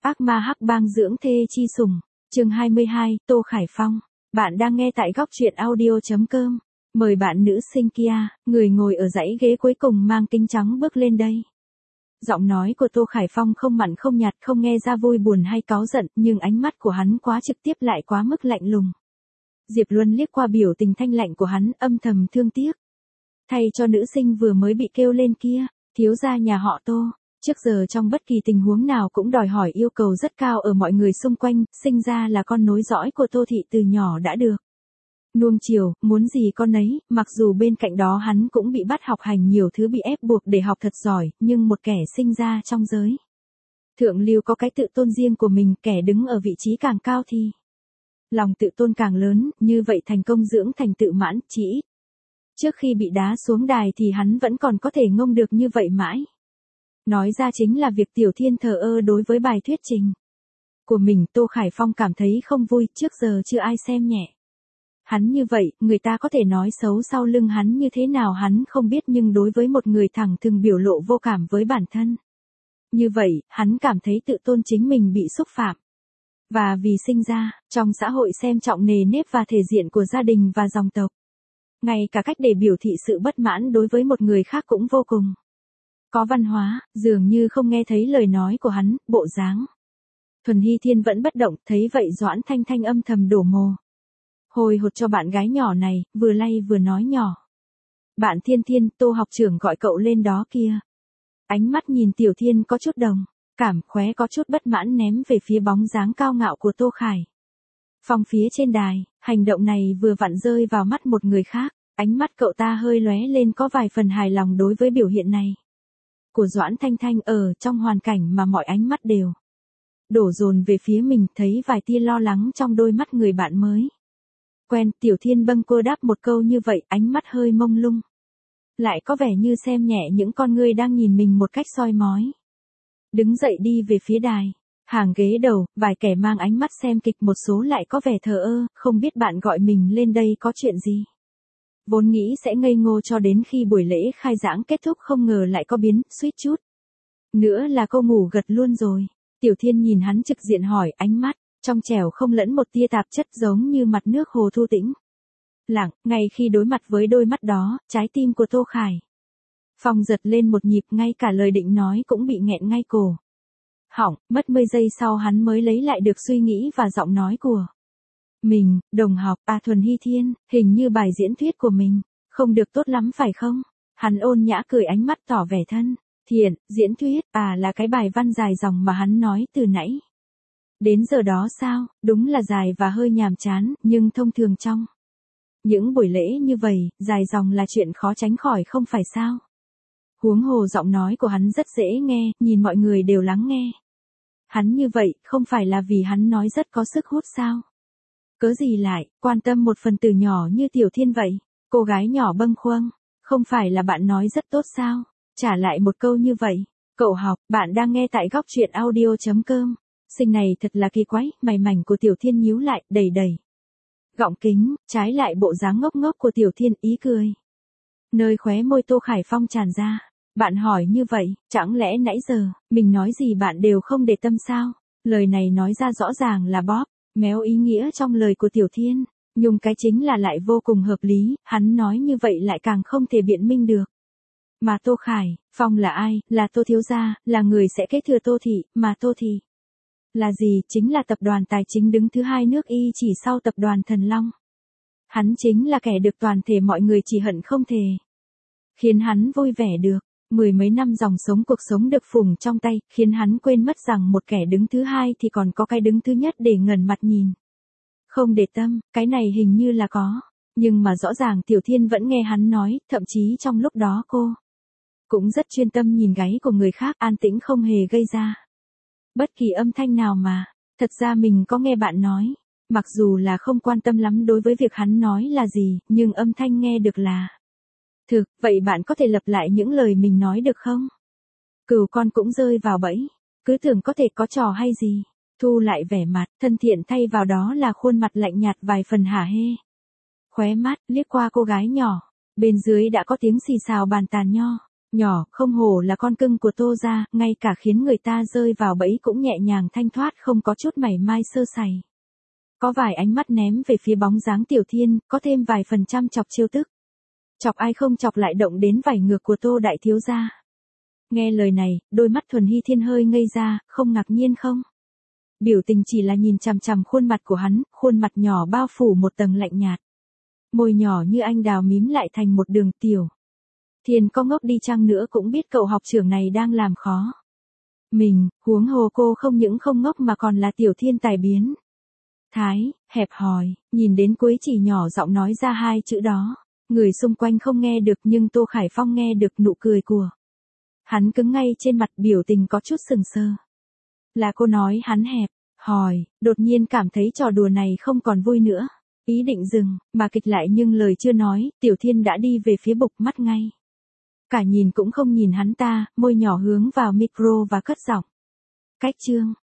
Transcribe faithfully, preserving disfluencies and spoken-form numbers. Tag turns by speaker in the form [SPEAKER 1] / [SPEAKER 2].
[SPEAKER 1] Ác ma hắc bang dưỡng thê chi sủng, chương hai mươi hai, Tô Khải Phong. Bạn đang nghe tại góc truyện audio chấm com. Mời bạn nữ sinh kia, người ngồi ở dãy ghế cuối cùng mang kính trắng bước lên đây. Giọng nói của Tô Khải Phong không mặn không nhạt, không nghe ra vui buồn hay cáu giận, nhưng ánh mắt của hắn quá trực tiếp lại quá mức lạnh lùng. Diệp Luân liếc qua biểu tình thanh lạnh của hắn, âm thầm thương tiếc. Thay cho nữ sinh vừa mới bị kêu lên kia, thiếu gia nhà họ Tô, trước giờ trong bất kỳ tình huống nào cũng đòi hỏi yêu cầu rất cao ở mọi người xung quanh, sinh ra là con nối dõi của Tô thị từ nhỏ đã được nuông chiều, muốn gì con ấy, mặc dù bên cạnh đó hắn cũng bị bắt học hành nhiều thứ, bị ép buộc để học thật giỏi, nhưng một kẻ sinh ra trong giới thượng lưu có cái tự tôn riêng của mình, kẻ đứng ở vị trí càng cao thì lòng tự tôn càng lớn, như vậy thành công dưỡng thành tự mãn, chỉ ít trước khi bị đá xuống đài thì hắn vẫn còn có thể ngông được như vậy mãi. Nói ra chính là việc Tiểu Thiên thờ ơ đối với bài thuyết trình của mình. Tô Khải Phong cảm thấy không vui, trước giờ chưa ai xem nhẹ hắn như vậy, người ta có thể nói xấu sau lưng hắn như thế nào hắn không biết, nhưng đối với một người thẳng thừng biểu lộ vô cảm với bản thân như vậy, hắn cảm thấy tự tôn chính mình bị xúc phạm. Và vì sinh ra trong xã hội xem trọng nề nếp và thể diện của gia đình và dòng tộc, ngay cả cách để biểu thị sự bất mãn đối với một người khác cũng vô cùng có văn hóa, dường như không nghe thấy lời nói của hắn, bộ dáng Thuần Hy Thiên vẫn bất động, thấy vậy Doãn Thanh Thanh âm thầm đổ mồ hồi hột cho bạn gái nhỏ này, vừa lay vừa nói nhỏ. Bạn Thiên Thiên, Tô học trưởng gọi cậu lên đó kia. Ánh mắt nhìn Tiểu Thiên có chút đồng cảm, khóe có chút bất mãn ném về phía bóng dáng cao ngạo của Tô Khải Phong phía trên đài. Hành động này vừa vặn rơi vào mắt một người khác, ánh mắt cậu ta hơi lóe lên, có vài phần hài lòng đối với biểu hiện này của Doãn Thanh Thanh. Ở trong hoàn cảnh mà mọi ánh mắt đều đổ dồn về phía mình, thấy vài tia lo lắng trong đôi mắt người bạn mới quen. Tiểu Thiên bâng cô đáp một câu như vậy, ánh mắt hơi mông lung, lại có vẻ như xem nhẹ những con ngươi đang nhìn mình một cách soi mói. Đứng dậy đi về phía đài. Hàng ghế đầu, vài kẻ mang ánh mắt xem kịch, một số lại có vẻ thờ ơ, không biết bạn gọi mình lên đây có chuyện gì. Vốn nghĩ sẽ ngây ngô cho đến khi buổi lễ khai giảng kết thúc, không ngờ lại có biến, suýt chút nữa là cô ngủ gật luôn rồi. Tiểu Thiên nhìn hắn trực diện hỏi, ánh mắt trong trẻo không lẫn một tia tạp chất, giống như mặt nước hồ thu tĩnh lặng. Ngay khi đối mặt với đôi mắt đó, trái tim của Tô Khải Phong giật lên một nhịp, ngay cả lời định nói cũng bị nghẹn ngay cổ họng. Mất mấy giây sau hắn mới lấy lại được suy nghĩ và giọng nói của mình. Đồng học, à Thuần Hy Thiên, hình như bài diễn thuyết của mình không được tốt lắm phải không? Hắn ôn nhã cười, ánh mắt tỏ vẻ thân thiện. Diễn thuyết, à là cái bài văn dài dòng mà hắn nói từ nãy đến giờ đó sao? Đúng là dài và hơi nhàm chán, nhưng thông thường trong những buổi lễ như vậy, dài dòng là chuyện khó tránh khỏi không phải sao? Huống hồ giọng nói của hắn rất dễ nghe, nhìn mọi người đều lắng nghe hắn như vậy, không phải là vì hắn nói rất có sức hút sao? Cớ gì lại quan tâm một phần tử nhỏ như Tiểu Thiên vậy? Cô gái nhỏ bâng khuâng, không phải là bạn nói rất tốt sao? Trả lại một câu như vậy. Cậu học, bạn đang nghe tại góc truyện audio chấm com. Sinh này thật là kỳ quái. Mày mảnh của Tiểu Thiên nhíu lại, đầy đầy gọng kính, trái lại bộ dáng ngốc ngốc của Tiểu Thiên, ý cười nơi khóe môi Tô Khải Phong tràn ra. Bạn hỏi như vậy, chẳng lẽ nãy giờ mình nói gì bạn đều không để tâm sao? Lời này nói ra rõ ràng là bóp méo ý nghĩa trong lời của Tiểu Thiên, nhưng cái chính là lại vô cùng hợp lý. Hắn nói như vậy lại càng không thể biện minh được. Mà Tô Khải Phong là ai? Là Tô thiếu gia, là người sẽ kế thừa Tô thị, mà Tô thị là gì? Chính là tập đoàn tài chính đứng thứ hai nước Y, chỉ sau tập đoàn Thần Long. Hắn chính là kẻ được toàn thể mọi người chỉ hận không thể khiến hắn vui vẻ được. Mười mấy năm dòng sống cuộc sống được phủng trong tay, khiến hắn quên mất rằng một kẻ đứng thứ hai thì còn có cái đứng thứ nhất để ngẩn mặt nhìn. Không để tâm, cái này hình như là có. Nhưng mà rõ ràng Tiểu Thiên vẫn nghe hắn nói, thậm chí trong lúc đó cô cũng rất chuyên tâm nhìn gáy của người khác, an tĩnh không hề gây ra bất kỳ âm thanh nào mà. Thật ra mình có nghe bạn nói, mặc dù là không quan tâm lắm đối với việc hắn nói là gì, nhưng âm thanh nghe được là thực. Vậy bạn có thể lặp lại những lời mình nói được không? Cừu con cũng rơi vào bẫy, cứ tưởng có thể có trò hay gì. Thu lại vẻ mặt thân thiện, thay vào đó là khuôn mặt lạnh nhạt vài phần hả hê. Khóe mắt liếc qua cô gái nhỏ, bên dưới đã có tiếng xì xào bàn tàn nho Nhỏ, không hổ là con cưng của Tô gia, ngay cả khiến người ta rơi vào bẫy cũng nhẹ nhàng thanh thoát không có chút mảy may sơ sẩy. Có vài ánh mắt ném về phía bóng dáng Tiểu Thiên, có thêm vài phần trăm chọc trêu tức. Chọc ai không chọc lại động đến vảy ngược của Tô đại thiếu gia. Nghe lời này, đôi mắt Thuần Hy Thiên hơi ngây ra, không ngạc nhiên không? Biểu tình chỉ là nhìn chằm chằm khuôn mặt của hắn, khuôn mặt nhỏ bao phủ một tầng lạnh nhạt. Môi nhỏ như anh đào mím lại thành một đường tiểu. Thiên có ngốc đi chăng nữa cũng biết cậu học trưởng này đang làm khó mình, huống hồ cô không những không ngốc mà còn là tiểu thiên tài biến. Thái, hẹp hòi, nhìn đến cuối chỉ nhỏ giọng nói ra hai chữ đó. Người xung quanh không nghe được nhưng Tô Khải Phong nghe được nụ cười của hắn cứng ngay trên mặt, biểu tình có chút sừng sờ. Là cô nói hắn hẹp, hòi, đột nhiên cảm thấy trò đùa này không còn vui nữa. Ý định dừng, mà kịch lại nhưng lời chưa nói, Tiểu Thiên đã đi về phía bục mắt ngay. Cả nhìn cũng không nhìn hắn ta, môi nhỏ hướng vào micro và cất giọng. Cách chương.